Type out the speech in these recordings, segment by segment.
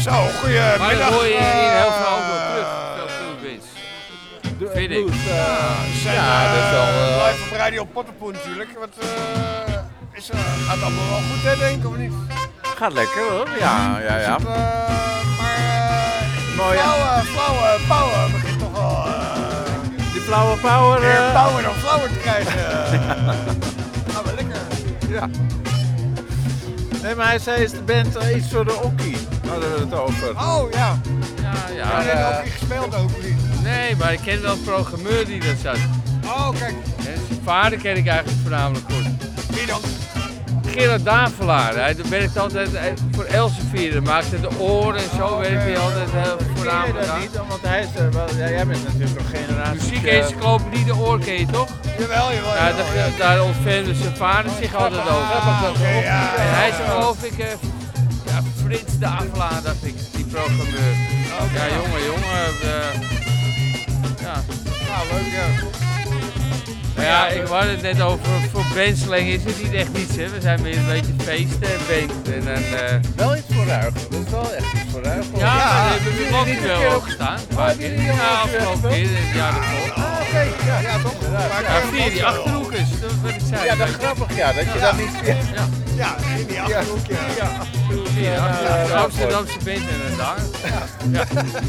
Zo, goedemiddag. Maar dan hoor je hier heel veel ook wel terug. Veel Blues bands. Vind ik. Dat is wel live op Radio Potterpoel natuurlijk. Gaat allemaal wel goed, hè, denk ik, of niet? Gaat lekker hoor, ja. Maar flauwe power begint toch wel... Die flauwe power... meer power dan flauwer te krijgen. Gaan we lekker. Ja. Nee, maar hij zei, is de band iets voor de okkie? Hadden we het over. Oh, ja. Ja, Heb je okkie gespeeld ook, of niet? nee, maar ik ken wel een programmeur die dat zat. Oh, kijk. En zijn vader ken ik eigenlijk voornamelijk goed. Wie dan? Gerard Davelaar, hij werkt altijd voor Elsevier, maakte de oren en zo werkt hij altijd voornamelijk dat aan. niet, want hij is jij bent natuurlijk nog generatie... Muziekencyclopedie de oor ken je toch? Jawel. Ja, daar ontfermde zijn vader zich altijd over. En hij is geloof ik, Frits Davelaar, dacht ik, die programmeur. Ja, jongen. Ja. Nou, leuk, ja. Maar ja, ik had het net over, voor bandslang is het niet echt niets, hè. We zijn weer een beetje feesten en band. Wel iets voor Ruigel, dat is wel echt iets voor Ruigel. Ja, maar we hebben niet nog een wel keer ook gestaan. Ja, afgelopen keer, het jaar ervoor. Oké, ja, toch? Ja, via die Achterhoekers, dat is wat ik zei. Ja, dat is grappig, ja, dat je dat niet... Ja, in die Achterhoek, ja. De Amsterdamse band inderdaad. Ja.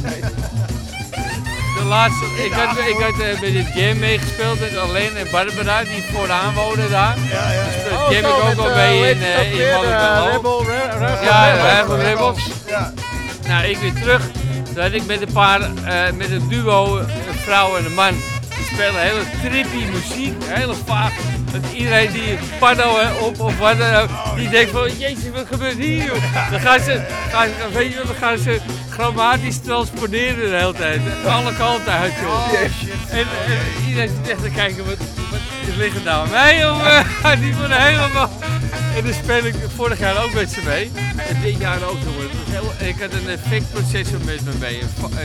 De laatste, ik had bij de jam meegespeeld met Alleen en Barbara die vooraan wonen daar. Ja. Jam ik ook al mee in Monnikelo. Ja, Rebels. Ja. Nou, ik weer terug. Toen had ik met een duo, een vrouw en een man. Die spelen hele trippy muziek, hele vaag. Dat iedereen die paddo op of wat dan ook, die denkt van, jezus, wat gebeurt hier joh? Dan gaan ze grammatisch transponeren de hele tijd. Alle kanten uit joh. En iedereen zit echt te kijken, wat ligt er nou aan mij jongen? Die worden helemaal... En dan speel ik vorig jaar ook met ze mee. En dit jaar ook nog. Ik had een effectprocessor met me mee.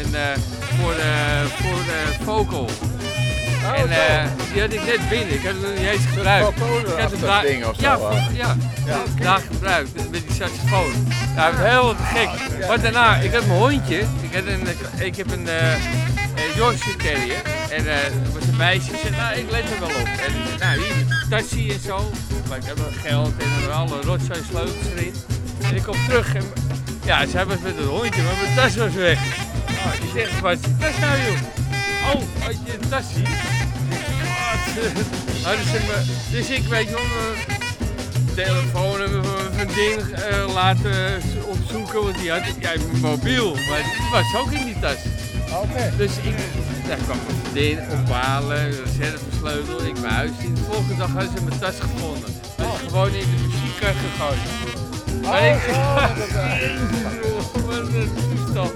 Voor vocal. En die had ik net binnen. Ik had het niet eens gebruikt. Ik had het ding of zo. daar gebruikt met die saxofoon. Nou, het heel gek. Maar daarna, ik had mijn hondje. Ik heb een Yorkshire Terrier. En dat was een meisje. Ik zei, nou, ik let er wel op. En nou, hier, tassie en zo. Maar ik heb wel geld en alle rotzooi sleutels erin. En ik kom terug en ja, zij was met het hondje, maar mijn tas was weg. Oh, die zegt, wat is je tas nou joh? Oh, had je een tasje? Dus ik weet je wel, mijn telefoon en mijn ding laten opzoeken, want die had mijn mobiel, maar die was ook in die tas. Okay. Dus ik kwam mijn vriendin ophalen, reservesleutel, ik mijn huis in. De volgende dag hadden ze mijn tas gevonden. Dat is gewoon in de muziekkast gegooid. Maar wat een toestand.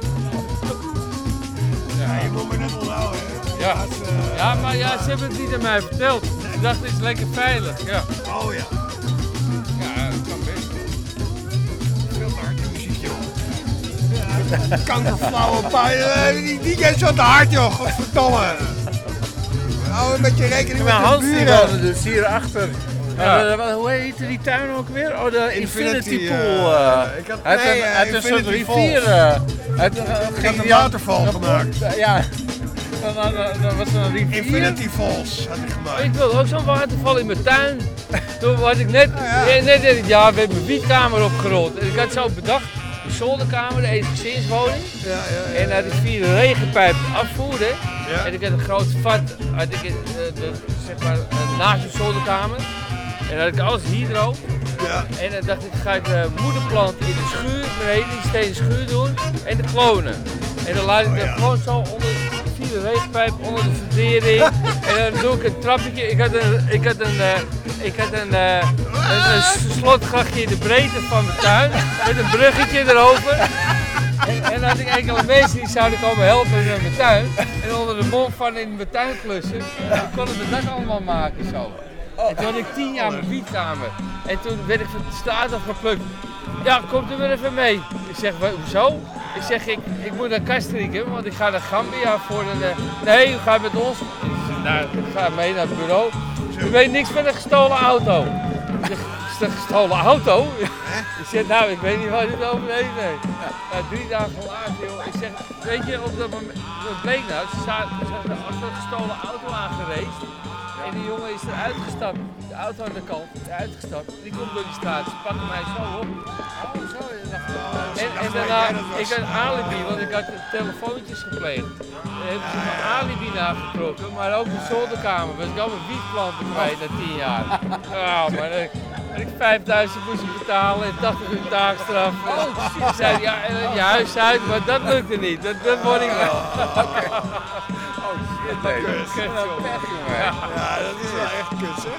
Ja, je moet me net onthouden. Ja, maar ja, ze hebben het niet aan mij verteld. Ik dacht, het is lekker veilig. Ja. Oh ja. Ja, dat kan best. Veel te hard in muziek, joh. Kankerflauwe pijn. Die kent zo te hard, joh. Godverdomme. Hou een beetje rekening met de buren. Dus hierachter. Ja. Hoe heette die tuin ook weer? Oh, de Infinity Pool. Uit een soort rivier. Ging een waterval gemaakt. Ja. Dat was een rivier. Infinity Falls had ik gemaakt. Ik wilde ook zo'n waterval in mijn tuin. Toen had ik net dit jaar werd mijn wietkamer opgerold. En ik had zo bedacht, de zolderkamer, de eensgezinswoning. En dat ik via de regenpijp afvoerde. Ja. En ik had een groot vat zeg maar, naast de zolderkamer. En dan had ik alles hydro. Ja. En dan dacht ik, ga ik de moederplant in de schuur, beneden die stenen schuur doen. En de klonen. En dan laat ik dat gewoon zo onder de regenpijp, onder de fundering. En dan doe ik een trappetje. Ik had een slotgrachtje in de breedte van mijn tuin. Met een bruggetje erover. En dan had ik enkele mensen die zouden komen helpen met mijn tuin. En onder de mond van in mijn tuin klussen. Dan konden we dat allemaal maken zo. En toen had ik 10 jaar mijn wietkamer. En toen werd ik van de straat afgeplukt. Ja, komt u weer even mee. Ik zeg, hoezo? Ik zeg, ik moet naar Castricum, want ik ga naar Gambia voor een... Nee, u gaat met ons. Ik zeg, nou, ik ga mee naar het bureau. U weet niks van een gestolen auto. een gestolen auto? Ik zeg, nou, ik weet niet waar dit over heeft. Nee. Nou, 3 dagen later, joh. Ik zeg, weet je, op dat moment, dat bleek nou, ze hadden achter een gestolen auto aangereisd. En die jongen is eruit gestapt. De auto aan de kant, uitgestapt. Die komt door die straat, ze pakken mij zo op. Oh, zo. En daarna, ik had een alibi, want ik had telefoontjes gepleegd. Dan hebben ze mijn alibi nagetrokken, maar ook de zolderkamer. Was ik al mijn wietplanten kwijt na 10 jaar. Ja, maar ik 5.000 moest betalen en 80 uur taakstraf. Ik zei, ja, je huis uit, maar dat lukte niet. Dat word ik wel. Oh shit, nee. Ja, dat is wel echt kut, zeg.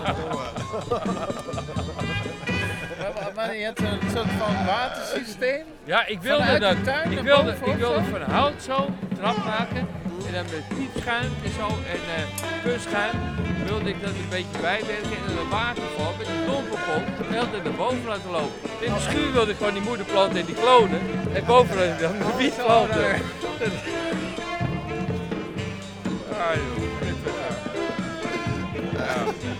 Maar je hebt een soort van watersysteem? Ja, ik wilde dat. Ik wilde van hout zo een trap maken. En dan met piepschuim en zo en pusschuim wilde ik dat een beetje bijwerken. En dan een waterval met een domperpomp de hele tijd naar boven laten lopen. In mijn schuur wilde ik gewoon die moederplanten en die klonen. En bovenaan dan de wietplanten. Ah joh, dit was ja.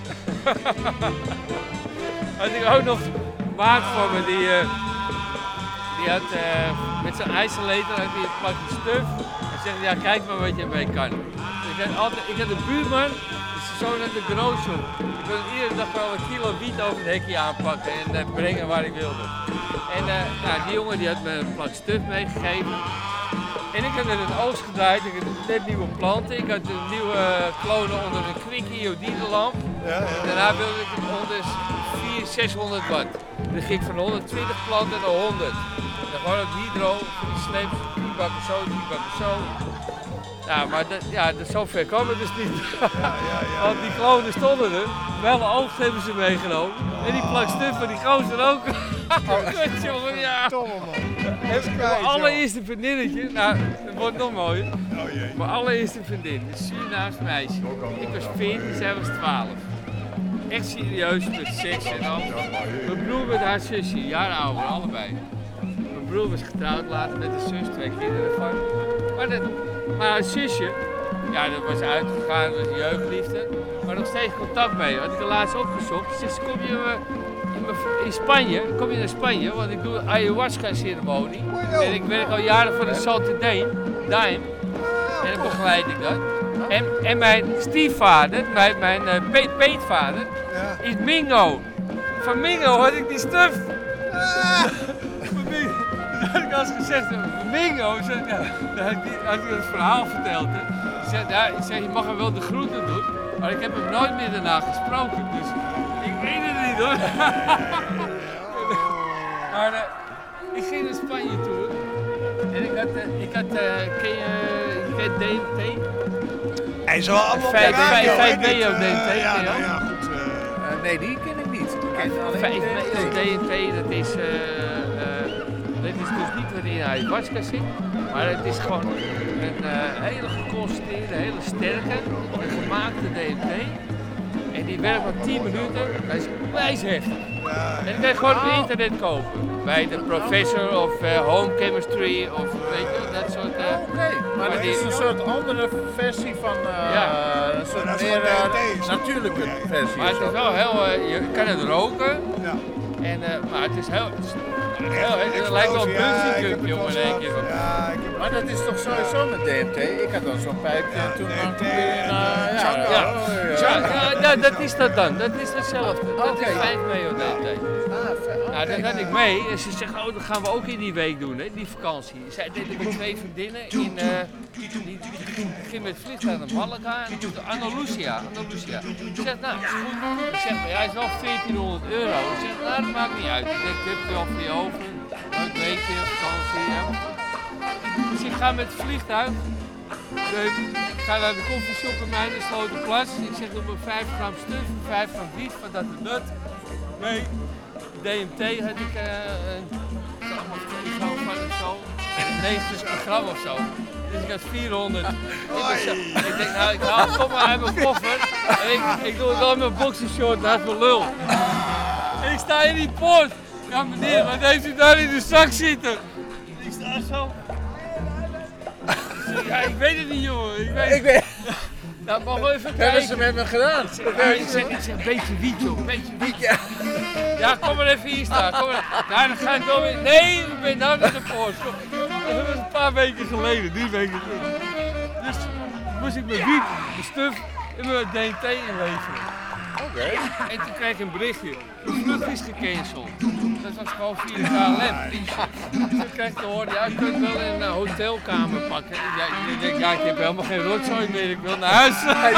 Had ik ook nog maat van me die had met zijn ijzerleter had hij een plakje stuf en zegt ja kijk maar wat je ermee kan. Ik had een buurman, zo naar de grootshop. Ik wil iedere dag wel een kilo wiet over het hekje aanpakken en brengen waar ik wilde. En nou, die jongen die had me een plak stuf meegegeven. En ik had er een oogst gedraaid, ik had net nieuwe planten, ik had een nieuwe klonen onder een quickie iodinelamp. Daarna wilde ik het onder 600 watt. Dan ging ik van 120 planten naar 100. Dan gewoon het hydro, die sleeps, die bakken zo. Ja, maar zover kwam het dus niet. Want die klonen stonden er, wel een oogst hebben ze meegenomen. En die plak stuf van die gozer ook. Kut jongen, ja. Mijn allereerste vriendinnetje, nou, het wordt nog mooier. Mijn allereerste vriendin, een Surinaams meisje. Ik was 14, zij was 12. Echt serieus met seks en al. Mijn broer met haar zusje, een jaar ouder, allebei. Mijn broer was getrouwd later met een zus, 2 kinderen van. Maar haar zusje, ja, dat was uitgegaan, dat was een jeugdliefde. Maar nog steeds contact mee, had ik er laatst opgezocht. Ze zegt, kom je in Spanje, kom je naar Spanje, want ik doe een ayahuasca-ceremonie. En ik werk al jaren voor de Salty Dime. En dan begeleid ik dat. En mijn stiefvader, mijn peetvader, is Mingo. Van Mingo had ik die stuf. Dat had ik al eens gezegd, Mingo, dan had ik het verhaal verteld. Ik zei, je mag hem wel de groeten doen, maar ik heb hem nooit meer daarna gesproken. Dus ik weet het niet hoor. Maar ik ging naar Spanje toe en ik had ken je DMT? Hij is wel allemaal 5-MeO DMT, ja, goed. Nee, die ken ik niet. 5-MeO DMT, dat is dus niet wat in ayahuasca zit, maar het is gewoon een hele geconcentreerde, hele sterke, gemaakte DMT. En die werkt maar 10 minuten, dat is wijsheftig. En die kan je gewoon op het internet kopen. Bij de Professor of Home Chemistry of weet je, dat soort... maar dat is een soort andere versie van een soort meer natuurlijke versie. Maar het is wel heel... je kan het roken, maar het is heel... Het lijkt wel een bungee-jump, jongen, in één keer. Maar dat is toch sowieso met DMT? Ik had dan zo'n pijpje en toen dat is dat dan. Dat is hetzelfde. Dat is 5-MeO DMT. Nou, dat had ik mee. En ze zegt, oh, dat gaan we ook in die week doen, hè, die vakantie. Zij deden met 2 vriendinnen in... Die ging met het vliegtuig naar Malaga en toen Andalusia. Ik zeg, nou, is goed. Ik zeg, maar hij is wel €1400. Ik zeg, nou, dat maakt niet uit. Ik denk, ik heb het wel voor je over. Een weekje, vakantie, ja. Dus ik ga met het vliegtuig. Ik ga naar de koffieshop bij mij in de Sloterplas. Ik zeg, op een 5 gram stuf, 5 gram wiet, van dat en dat. Nee, DMT had ik allemaal 2 gram van of zo. 90 gram of zo. Dus ik had 400. Ik denk, nou, ik haal het toch maar uit mijn koffer. En ik doe het al in mijn boxershort naast mijn lul. En ik sta in die poort. Ja meneer, wat heeft u daar in de zak zitten? Ik sta zo. Ja, ik weet het niet jongen. Nou, mag we even kijken. Hebben ze met me gedaan? Ik zeg, een beetje wiet, joh. Een beetje wiet. Ja, kom maar even hier staan. Kom maar. Nou, dan ga ik wel weer... Nee, ik ben nou naar de poort. Dat was een paar weken geleden, 3 weken terug. Dus moest ik mijn wiet, mijn stuf en mijn DNT inleveren. Oké. En toen kreeg ik een berichtje. De vlucht is gecanceld. Dat was gewoon via de KLM. Toen kreeg ik te horen, ja, je kunt wel een hotelkamer pakken. Ja, ik denk, ja, ik heb helemaal geen rotzooi meer, ik wil naar huis.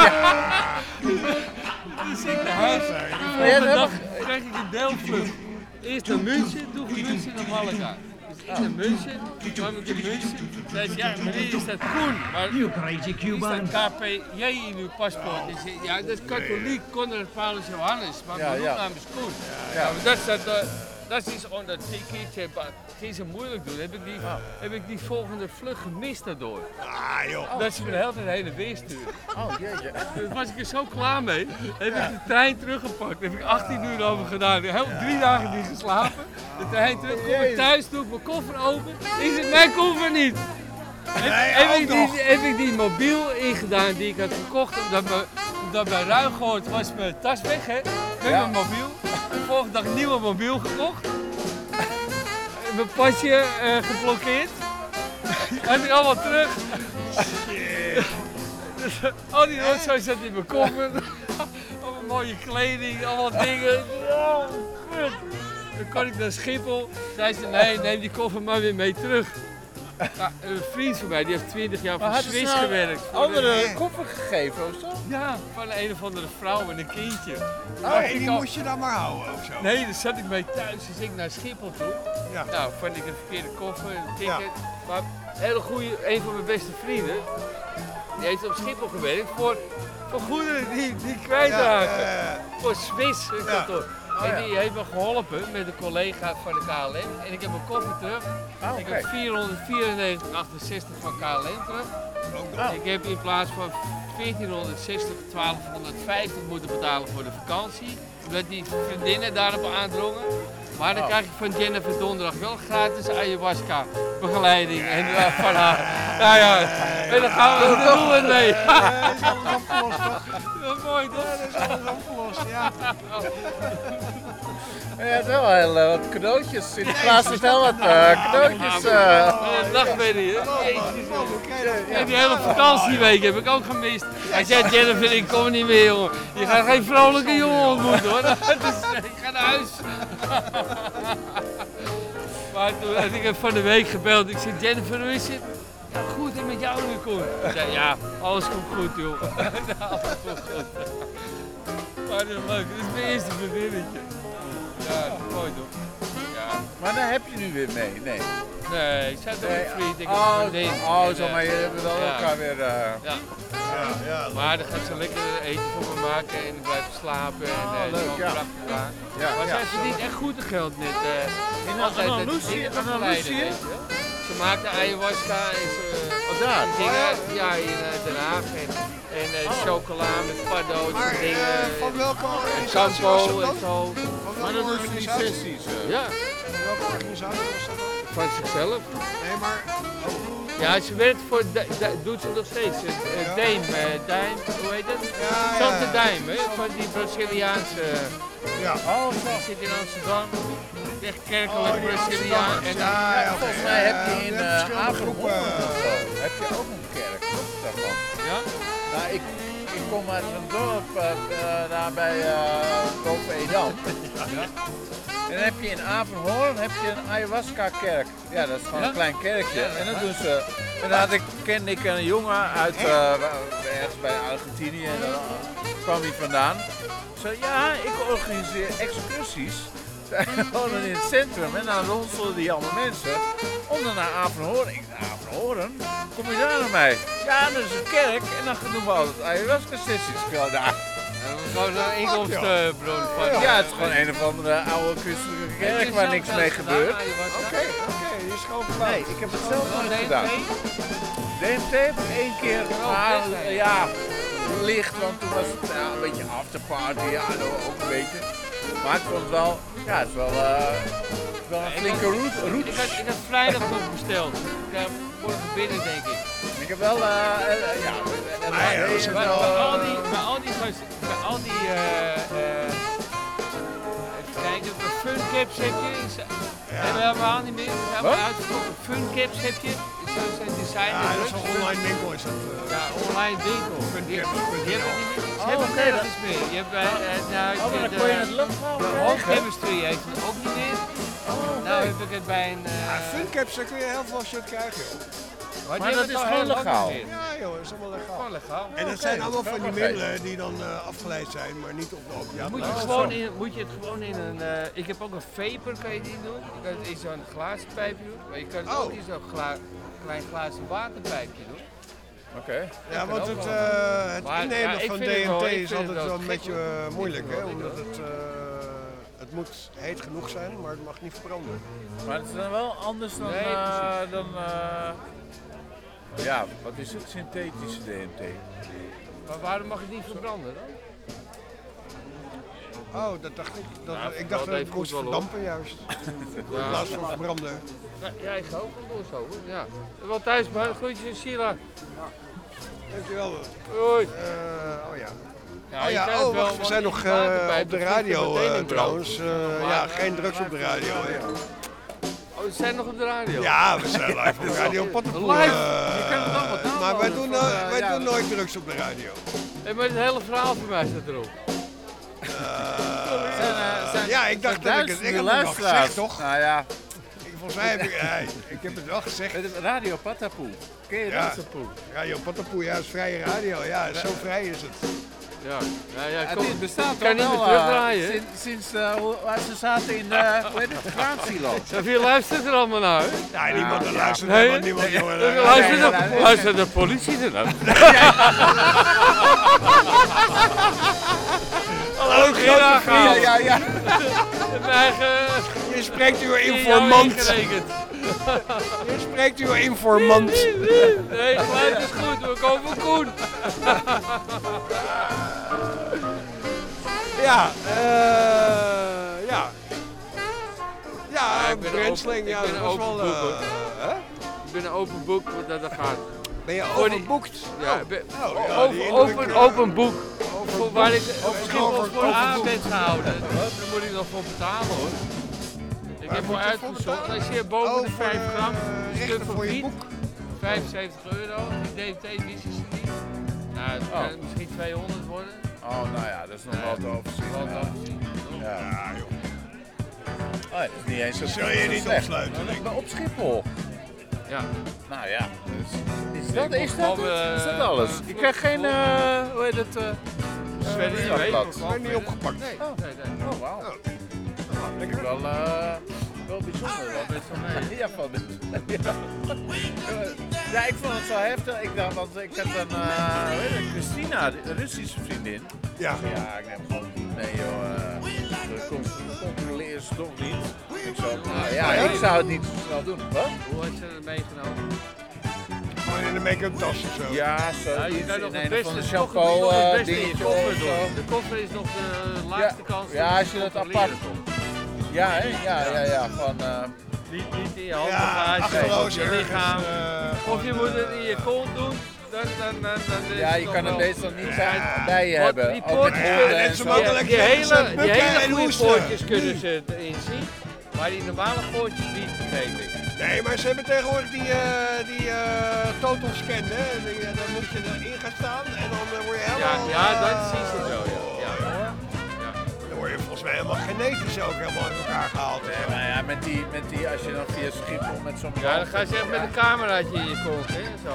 Dus ik naar huis. De volgende dag kreeg ik een deelvlucht. Eerst naar München, toen van München naar Malaga. Dus eerst naar München, toen kwam ik in München. Zei ze, ja, meneer, is dat Koen? Maar is dat KPJ in uw paspoort? Ik zei, ja, dat is katholiek, Konrad Paulus Johannes, maar mijn roepnaam is Koen. Ja, maar dat is onder ticketje. Ging ze moeilijk doen, heb ik die volgende vlucht gemist daardoor. Ah joh. Dat ze me de hele tijd heen en weer sturen. Oh jeetje. Toen was ik er zo klaar mee, heb ik de trein teruggepakt. Daar heb ik 18 uur over gedaan. Ik heb 3 dagen niet geslapen. De trein terug, kom ik thuis, doe ik mijn koffer open. Ik zeg, mijn koffer niet. Heb ik die mobiel ingedaan die ik had gekocht, omdat bij Ruigoord was mijn tas weg, hè? Met mijn mobiel. De volgende dag een nieuwe mobiel gekocht. Mijn pasje geblokkeerd. Had ik allemaal terug. Al die rotzooi zat in mijn koffer. Allemaal mooie kleding, allemaal dingen. Oh, kut. Dan kon ik naar Schiphol. Zei ze, nee, neem die koffer maar weer mee terug. Ja, een vriend van mij die heeft 20 jaar voor Swiss gewerkt. Andere koffer gegeven of zo? Ja, van een of andere vrouw en een kindje. En die moest je dan maar houden of zo? Nee, daar zat ik mee thuis, dus ik naar Schiphol toe. Ja. Nou, vond ik een verkeerde koffer, een ticket. Ja. Maar een hele goede, een van mijn beste vrienden, die heeft op Schiphol gewerkt voor goederen die kwijtraken. Voor Swiss kantoor. En die heeft me geholpen met een collega van de KLM. En ik heb mijn koffer terug. Ik heb 494,68 van KLM terug. Ik heb in plaats van 1460, 1250 moeten betalen voor de vakantie. Omdat die vriendinnen daarop aandrongen. Maar dan krijg ik van Jennifer donderdag wel gratis ayahuasca begeleiding en van haar. Nou ja, en dan gaan we er doen we het mee. Dat is alles opgelost, toch? Dat is mooi, toch? Dat is alles opgelost, ja. Ja, het is wel heel wat cadeautjes. Sinterklaas is wel wat cadeautjes. Een nachtmerrie, hè? En die hele vakantieweek heb ik ook gemist. Hij zei, Jennifer, ik kom niet meer, jongen. Je gaat geen vrolijke jongen ontmoeten, hoor. Dus ik ga naar huis. Maar toen had ik hem van de week gebeld. Ik zei, Jennifer, hoe is het? Ja, goed, en met jou nu, Koen? Ik zei, ja, alles komt goed, joh. Alles komt goed. Maar dat is leuk. Dit is mijn eerste vriendinnetje. Ja, dat is mooi, toch? Ja. Maar daar heb je nu weer mee, nee? Nee, ik zei toch een vriend, ik heb een vriendin. Zo, maar je hebt wel elkaar weer... Ja. Maar dan gaat ze lekker eten voor me maken en blijven slapen en leuk, gewoon prachtig aan. Maar zij verdient echt goed geld met Andalusië? Ze maakt de ayahuasca en ze daar? dingen, ja, in Den Haag en chocola met paddo's en dingen. Van welke organisatie shampoo was dat dan? en zo. Maar dat doen ze die sessies. Ja. Van welke organisatie was dat dan? Van zichzelf. Nee, maar... Ja, ze werkt voor, doet ze nog steeds, Dame, hoe heet het? Sante Dame, hè, van die Braziliaanse, die zit in Amsterdam, echt kerkelijk Braziliaan. Volgens mij heb je in Averhoorn heb je ook een kerk daarvan. Ja? Nou, ik kom uit een dorp daar bij boven Edam. En dan heb je in Averhoorn een ayahuasca-kerk. Ja, dat is gewoon een klein kerkje. En dan doen ze. En dan kende ik een jongen uit ergens bij Argentinië. En dan kwam hij vandaan. Zei, ja, ik organiseer excursies. Gewoon in het centrum. En dan ronselden die allemaal mensen om dan naar Averhoorn. Ik dacht, Averhoorn? Kom je daar naar mij? Ja, dat is een kerk. En dan doen we altijd ayahuasca-sessies. Gewoon een inkomstenbron van. Ja, het is gewoon een of andere oude christelijke kerk waar niks mee gebeurt. Oké, die is gewoon gebouwd. Nee, ik heb het zelf nooit gedaan. DMT heb ik 1 keer, maar ja, licht, want toen was het een beetje afterparty, ja, ook een beetje. Maar ik vond het wel, ja, het is wel een flinke route. Ik had vrijdag nog besteld. Ik morgen binnen, denk ik. Ik heb wel, Bij al die even kijken, funcaps heb je. Hebben we helemaal niet meer. We hebben uitgekocht. Funcaps heb je. Zo zijn designer. Ja, dat is een online winkel is dat. Ja, online winkel. Die hebben we niet meer. Ze hebben nergens meer. Je hebt de Home Chemistry heeft het ook niet meer. Nou heb ik het bij een... Funcaps, daar kun je heel veel shit krijgen, joh. Maar dat is gewoon legaal. Ja joh, dat is allemaal legaal. Gewoon legaal. En dat zijn allemaal van die middelen die dan afgeleid zijn, maar niet op de opiaten. Moet je het gewoon in een... ik heb ook een vapor, kan je die doen. Je kan het in zo'n glazen pijpje doen. Maar je kan het ook in zo'n klein glazen waterpijpje doen. Oké. Ja, want het innemen van DMT is altijd wel een beetje moeilijk, hè? Omdat het moet heet genoeg zijn, maar het mag niet verbranden. Maar het is dan wel anders dan... ja, wat is het? Synthetische DMT. Maar waarom mag het niet verbranden dan? Oh, dat dacht ik. Ik dacht dat het moest verdampen juist. In plaats van verbranden. Ja, ik ga ook wel zo. Ja. Wel thuis, maar groetjes, Sheila. Dankjewel. Hoi. Wacht, we zijn nog op de radio trouwens. Geen drugs op de radio. Oh, we zijn nog op de radio? Ja, we zijn live op Radio Pottenpoel. Live? Je kan het allemaal downloaden. Maar wij doen nooit drugs op de radio. Nee, maar het hele verhaal voor mij staat erop. Ik dacht dat ik het nog gezegd, toch? Nou ja. Volgens mij heb ik heb het wel gezegd. Radio Pottenpoel. Ken je Pottenpoel? Radio Pottenpoel, ja, dat is vrije radio. Ja, zo vrij is het. Ja, het bestaat kan niet meer terugdraaien. Sinds ze zaten in het graansilo. Wie luistert er allemaal naar? Ja, niemand luistert helemaal niemand. Luistert de politie er dan? Hallo, grote vriend. Ja. Je spreekt uw informant. Je spreekt uw informant. Nee, geluid is goed, we komen van Koen. Ja, Brensling, ja, dat was wel... Ik ben een open boek, dat gaat. Ben je overboekt? Ja, open boek. Waar ik voor aan ben gehouden. Daar moet ik nog voor betalen, hoor. Ik heb al uitgezocht, als je boven de 5 gram, stuk voor je boek, €75, die DMT-visies niet. Nou, het kan misschien 200 worden. Oh, nou ja, dat is nog wel te overzien. Ja, joh. Oh, dat is niet eens zo. Zul je niet opsluiten? Maar op Schiphol. Ja. Nou ja. Is dat alles? Ik krijg geen, hoe heet het? Ben niet opgepakt. Nee. Oh, wauw. Lekker wel bijzonder. Ja, ja, ik vond het zo heftig. Ik dacht, want ik had een Christina, een Russische vriendin. Ja. Ja, ik neem gewoon mee, joh. Controleer ze toch niet. Ik zou het niet zo snel doen. Wat? Hoe had je het meegenomen? Gewoon in de make-up tas of zo. Ja, zo. Je kan nog het beste shampoo dingetje in je koffer doen. De koffer is nog de laagste kans. Ja, als je dat apart. Ja, hè? Ja. Van, niet in je handbagage, of je lichaam. Of je moet het in je kont doen. Ja, je kan het meestal niet bij je hebben. Die poortjes, die hele goede poortjes kunnen ze erin zien. Maar die normale poortjes niet, begreep ik. Nee, maar ze hebben tegenwoordig die total scan, hè. Dan moet je erin gaan staan en dan word je helemaal... Ja, dat zie je zo, ja. Dan word je volgens mij helemaal genetisch ook helemaal uit elkaar gehaald. Nee, maar ja, met die, als je dan via Schiphol met zo'n... Ja, dan ga je echt met een cameraatje in je kont, hè, zo.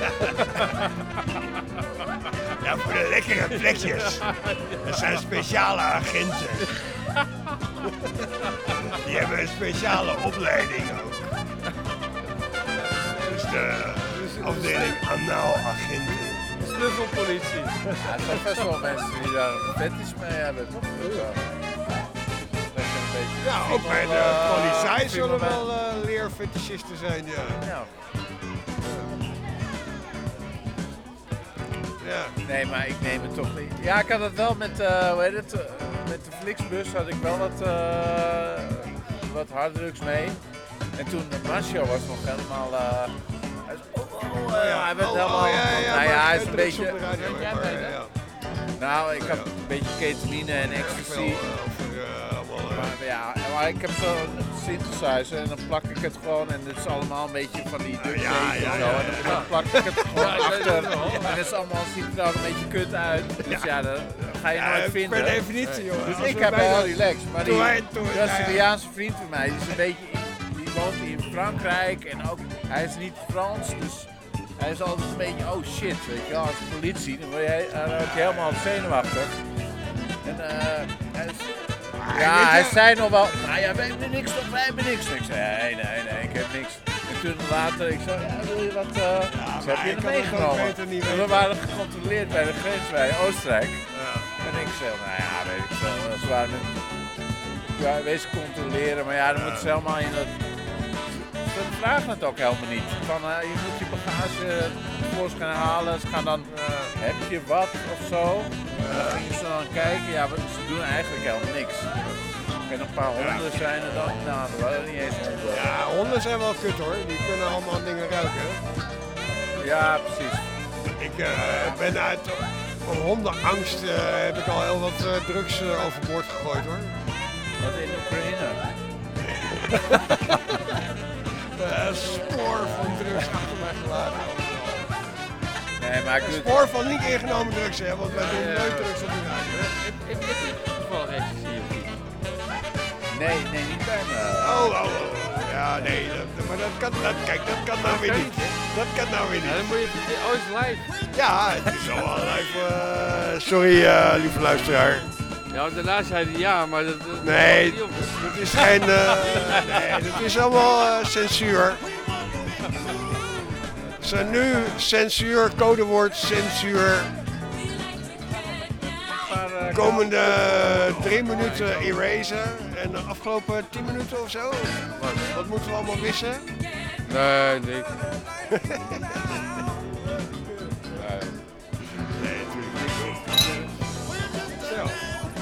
Ja, voor de lekkere plekjes. Dat zijn speciale agenten. Die hebben een speciale opleiding ook. Dus de afdeling anaal-agenten. Snuffelpolitie. Ja, er zijn best wel mensen die daar fetish mee hebben, toch? Ja, ook bij de politie zullen wel leerfetischisten zijn, ja. Nee, maar ik neem het toch niet. Ja, ik had het wel met, met de Flixbus had ik wel wat harddrugs mee. En toen Marcio was nog helemaal... hij werd helemaal... hij is een beetje... Nou, ik had een beetje ketamine en ecstasy. Maar ik heb zo'n synthesizer en dan plak ik het gewoon en het is allemaal een beetje van die duct tape en zo. En dan plak ik het gewoon achter en het is allemaal, ziet er ook een beetje kut uit. Dus ja, dat ga je nooit vinden. Per definitie, jongen. Dus ik heb heel relaxed. Maar die Braziliaanse vriend van mij, die is een beetje, die woont in Frankrijk en ook, hij is niet Frans, dus hij is altijd een beetje, oh shit, weet je wel, als politie, dan word je helemaal zenuwachtig. En hij zei nog wel, nou ja, wij hebben niks toch, wij hebben niks. Ik zei, nee, ik heb niks. En toen later, ik zei, wil je wat, ze heb je er meegenomen. En we waren gecontroleerd bij de grens bij Oostenrijk. Ja. En ik zei, nou ja, weet ik veel, ze waren wees controleren, maar ja, dan moeten ze helemaal in dat... Ze vragen het ook helemaal niet. Van, je moet je bagage tevoorschijn halen, ze gaan dan, heb je wat of zo? Dan gingen ze dan kijken, ja, ze doen eigenlijk helemaal niks. En een paar honden zijn er dan, nou, dat waren niet eens honden. Ja, honden zijn wel kut hoor, die kunnen allemaal dingen ruiken. Ja, precies. Ik ben uit hondenangst, heb ik al heel wat drugs overboord gegooid hoor. Wat in Oekraïne? Een spoor van drugs achter mij gelaten. Nee, maar ik een spoor van niet ingenomen drugs, hè, want wij doen nooit drugs op de radio. Heb je toevallig ecstasy of niet? Nee, niet bij me. Oh. Ja, nee, maar dat kan nou weer niet. Dat kan nou weer niet. Ja, dan moet je is live. Ja, het is al live. Sorry, lieve luisteraar. Ja, daarna zei hij ja, maar dat nee, dat is geen... nee, dat is allemaal censuur. Nu censuur, codewoord censuur. Komende 3 minuten erasen en de afgelopen 10 minuten of zo. Wat moeten we allemaal wissen? Nee, niks.